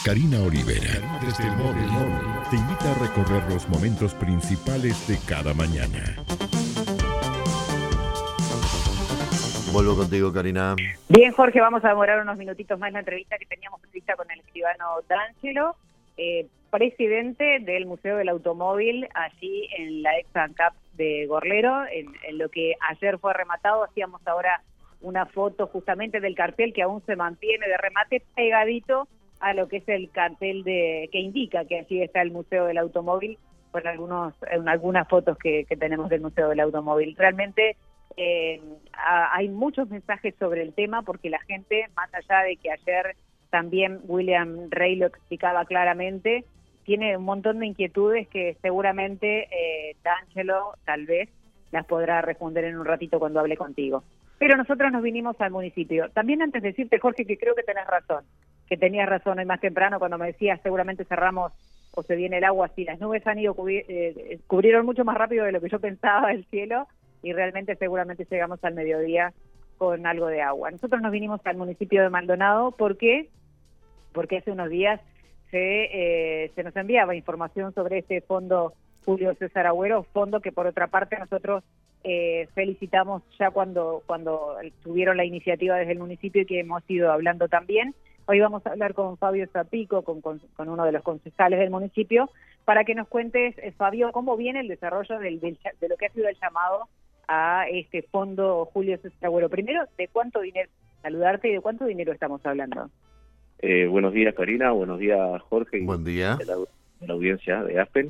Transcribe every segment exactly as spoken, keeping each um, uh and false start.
Karina Olivera, desde el móvil, te invita a recorrer los momentos principales de cada mañana. Vuelvo contigo, Karina. Bien, Jorge, vamos a demorar unos minutitos más la entrevista que teníamos prevista con el escribano D'Angelo, eh, presidente del Museo del Automóvil, allí en la ex ANCAP de Gorlero, en, en lo que ayer fue rematado. Hacíamos ahora una foto justamente del cartel que aún se mantiene de remate pegadito a lo que es el cartel de que indica que allí está el Museo del Automóvil, con algunos en algunas fotos que, que tenemos del Museo del Automóvil. Realmente eh, a, hay muchos mensajes sobre el tema, porque la gente, más allá de que ayer también William Rey lo explicaba claramente, tiene un montón de inquietudes que seguramente eh, D'Angelo tal vez las podrá responder en un ratito cuando hable contigo. Pero nosotros nos vinimos al municipio. También antes de decirte, Jorge, que creo que tenés razón, que tenías razón hoy más temprano cuando me decías seguramente cerramos o se viene el agua, así las nubes han ido cubri- eh, cubrieron mucho más rápido de lo que yo pensaba el cielo, y realmente seguramente llegamos al mediodía con algo de agua. Nosotros nos vinimos al municipio de Maldonado, ¿por qué? Porque hace unos días se, eh, se nos enviaba información sobre este fondo Julio César Agüero, fondo que por otra parte nosotros eh, felicitamos ya cuando, cuando tuvieron la iniciativa desde el municipio y que hemos ido hablando también. Hoy vamos a hablar con Fabio Zapico, con, con, con uno de los concejales del municipio, para que nos cuentes, eh, Fabio, cómo viene el desarrollo del, del, de lo que ha sido el llamado a este fondo Julio César Agüero. Primero, ¿de cuánto dinero? Saludarte, y ¿de cuánto dinero estamos hablando? Eh, buenos días, Karina, buenos días, Jorge. Buen día. De la, de la audiencia de Aspen.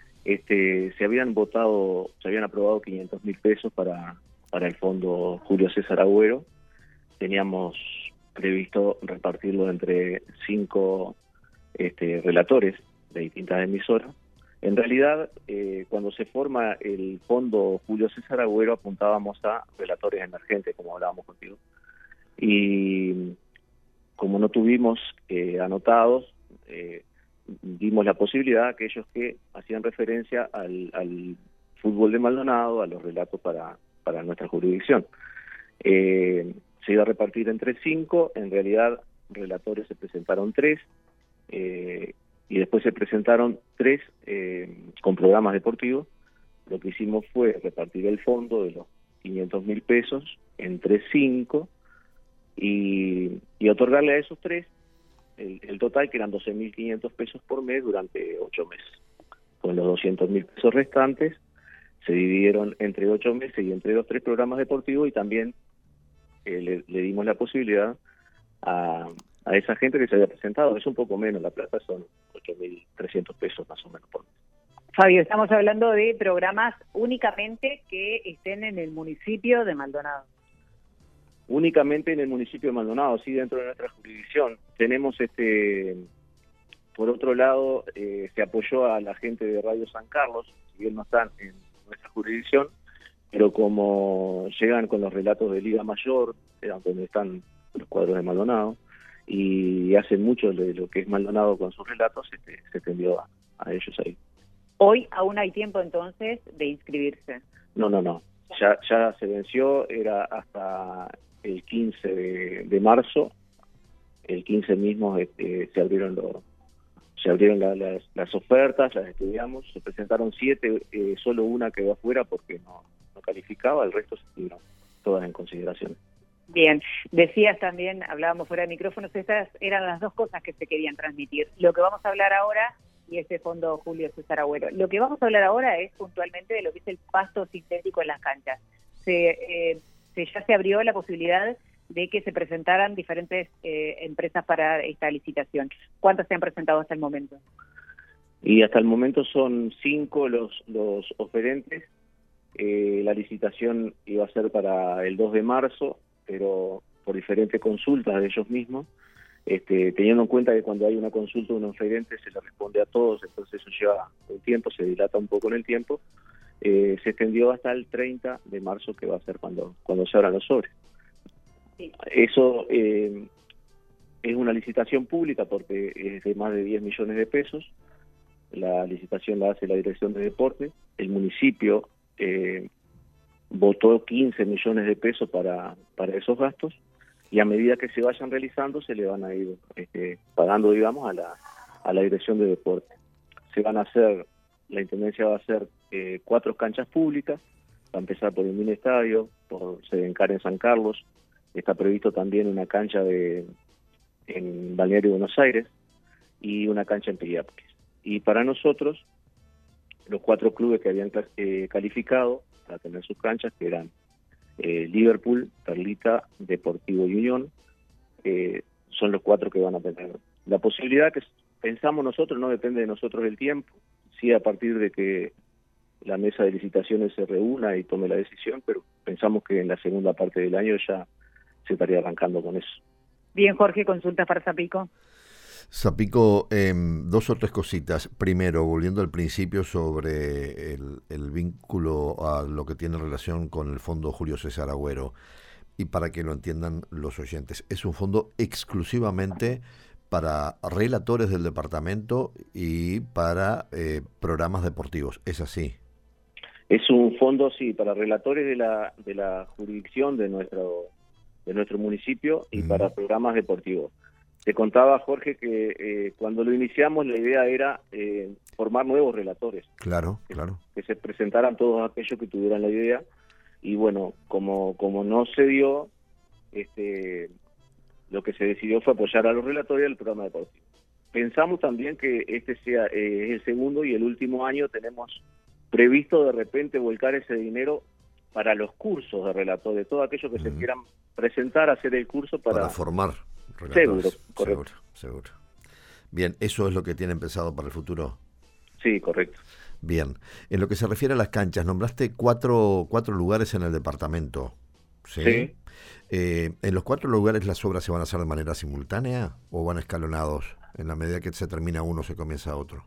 Este, se habían votado, se habían aprobado quinientos mil pesos para, para el fondo Julio César Agüero. Teníamos previsto repartirlo entre cinco este, relatores de distintas emisoras. En realidad, eh, cuando se forma el fondo Julio César Agüero, apuntábamos a relatores emergentes, como hablábamos contigo. Y como no tuvimos eh, anotados, eh, dimos la posibilidad a aquellos que hacían referencia al, al fútbol de Maldonado, a los relatos para, para nuestra jurisdicción. Eh, se iba a repartir entre cinco, en realidad relatores se presentaron tres, eh, y después se presentaron tres eh, con programas deportivos. Lo que hicimos fue repartir el fondo de los quinientos mil pesos entre cinco, y, y otorgarle a esos tres el, el total, que eran doce mil quinientos pesos por mes durante ocho meses. Con los doscientos mil pesos restantes se dividieron entre ocho meses y entre los tres programas deportivos, y también eh, le, le dimos la posibilidad a, a esa gente que se había presentado. Es un poco menos, la plata son ocho mil trescientos pesos más o menos por mes. Fabio, estamos hablando de programas únicamente que estén en el municipio de Maldonado. Únicamente en el municipio de Maldonado, sí, dentro de nuestra jurisdicción. Tenemos, este, por otro lado, eh, se apoyó a la gente de Radio San Carlos, si bien no están en nuestra jurisdicción, pero como llegan con los relatos de Liga Mayor, donde están los cuadros de Maldonado, y hacen mucho de lo que es Maldonado con sus relatos, este, se extendió a, a ellos ahí. Hoy aún hay tiempo entonces de inscribirse. No, no, no. Ya, ya se venció, era hasta el quince de, de marzo. El quince mismo este, se abrieron los, se abrieron la, las, las ofertas, las estudiamos, se presentaron siete, eh, solo una quedó afuera porque no, no calificaba, el resto se tuvieron todas en consideración. Bien, decías también, hablábamos fuera de micrófonos, estas eran las dos cosas que se querían transmitir. Lo que vamos a hablar ahora y este fondo Julio César Agüero. Lo que vamos a hablar ahora es puntualmente de lo que es el pasto sintético en las canchas. Se, eh, se ya se abrió la posibilidad de que se presentaran diferentes eh, empresas para esta licitación. ¿Cuántas se han presentado hasta el momento? Y hasta el momento son cinco los, los oferentes. Eh, la licitación iba a ser para el dos de marzo, pero por diferentes consultas de ellos mismos, este, teniendo en cuenta que cuando hay una consulta de un oferente se le responde a todos, entonces eso lleva un tiempo, se dilata un poco en el tiempo, eh, se extendió hasta el treinta de marzo, que va a ser cuando, cuando se abran los sobres. Sí. Eso eh, es una licitación pública porque es de más de diez millones de pesos. La licitación la hace la Dirección de Deporte. El municipio eh, votó quince millones de pesos para, para esos gastos, y a medida que se vayan realizando se le van a ir este, pagando, digamos, a la, a la Dirección de Deporte. Se van a hacer, la Intendencia va a hacer eh, cuatro canchas públicas, va a empezar por el mini estadio, por Sedencar en San Carlos, está previsto también una cancha de en Balneario Buenos Aires y una cancha en Piriápolis. Y para nosotros, los cuatro clubes que habían eh, calificado para tener sus canchas, que eran eh, Liverpool, Perlita, Deportivo y Unión, eh, son los cuatro que van a tener. La posibilidad que pensamos nosotros, no depende de nosotros el tiempo, sí a partir de que la mesa de licitaciones se reúna y tome la decisión, pero pensamos que en la segunda parte del año ya se estaría arrancando con eso. Bien, Jorge, consulta para Zapico. Zapico, eh, dos o tres cositas. Primero, volviendo al principio sobre el, el vínculo a lo que tiene relación con el Fondo Julio César Agüero, y para que lo entiendan los oyentes, es un fondo exclusivamente para relatores del departamento y para eh, programas deportivos, ¿es así? Es un fondo, sí, para relatores de la de la jurisdicción de nuestro de nuestro municipio y mm. para programas deportivos. Te contaba, Jorge, que eh, cuando lo iniciamos la idea era eh, formar nuevos relatores. Claro, que, claro. Que se presentaran todos aquellos que tuvieran la idea. Y bueno, como como no se dio, este, lo que se decidió fue apoyar a los relatores del programa deportivo. Pensamos también que este sea eh, el segundo y el último año tenemos previsto de repente volcar ese dinero para los cursos de relatores, todo aquello que mm. se quieran presentar, hacer el curso para, para formar relatores. Seguro, correcto. Seguro, seguro. Bien, ¿eso es lo que tienen pensado para el futuro? Sí, correcto. Bien, en lo que se refiere a las canchas, nombraste cuatro, cuatro lugares en el departamento, ¿sí? Sí. Eh, ¿En los cuatro lugares las obras se van a hacer de manera simultánea o van escalonados? En la medida que se termina uno, se comienza otro.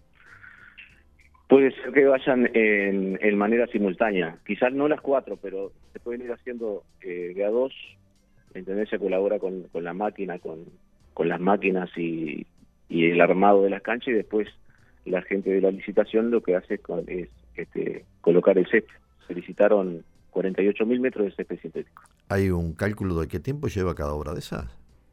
Puede ser que vayan en, en manera simultánea, quizás no las cuatro, pero se pueden ir haciendo eh, de a dos. La Intendencia colabora con, con la máquina, con, con las máquinas y, y el armado de las canchas, y después la gente de la licitación lo que hace con, es este, colocar el césped. Se licitaron cuarenta y ocho mil metros de césped sintético. ¿Hay un cálculo de qué tiempo lleva cada obra de esas?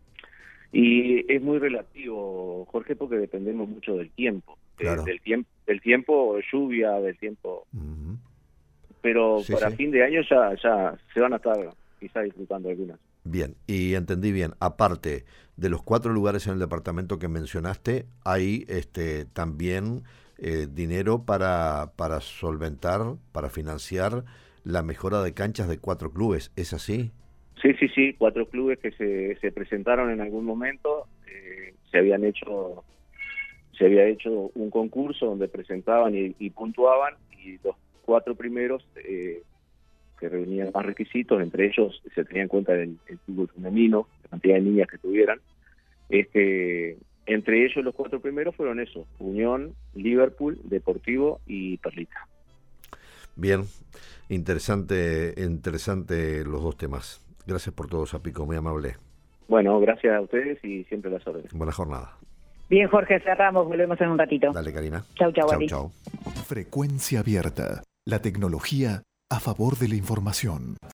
Y es muy relativo, Jorge, porque dependemos mucho del tiempo. Claro. Eh, del tiempo, del tiempo, lluvia, del tiempo. Uh-huh. Pero sí, para sí. fin de año ya, ya se van a estar quizás disfrutando algunas. Bien, y entendí bien, aparte de los cuatro lugares en el departamento que mencionaste, hay este también eh, dinero para, para solventar, para financiar la mejora de canchas de cuatro clubes, ¿es así? Sí, sí, sí, cuatro clubes que se, se presentaron en algún momento, eh, se habían hecho, se había hecho un concurso donde presentaban y, y puntuaban, y los cuatro primeros eh, que reunían más requisitos, entre ellos se tenía en cuenta el, el fútbol femenino, la cantidad de niñas que tuvieran, este, entre ellos los cuatro primeros fueron esos: Unión, Liverpool, Deportivo y Perlita. Bien, interesante, interesante los dos temas. Gracias por todo, Zapico, muy amable. Bueno, gracias a ustedes y siempre las órdenes. Buena jornada. Bien, Jorge, cerramos, volvemos en un ratito. Dale, Karina. Chau, chau, chau, chau. Frecuencia abierta, la tecnología a favor de la información.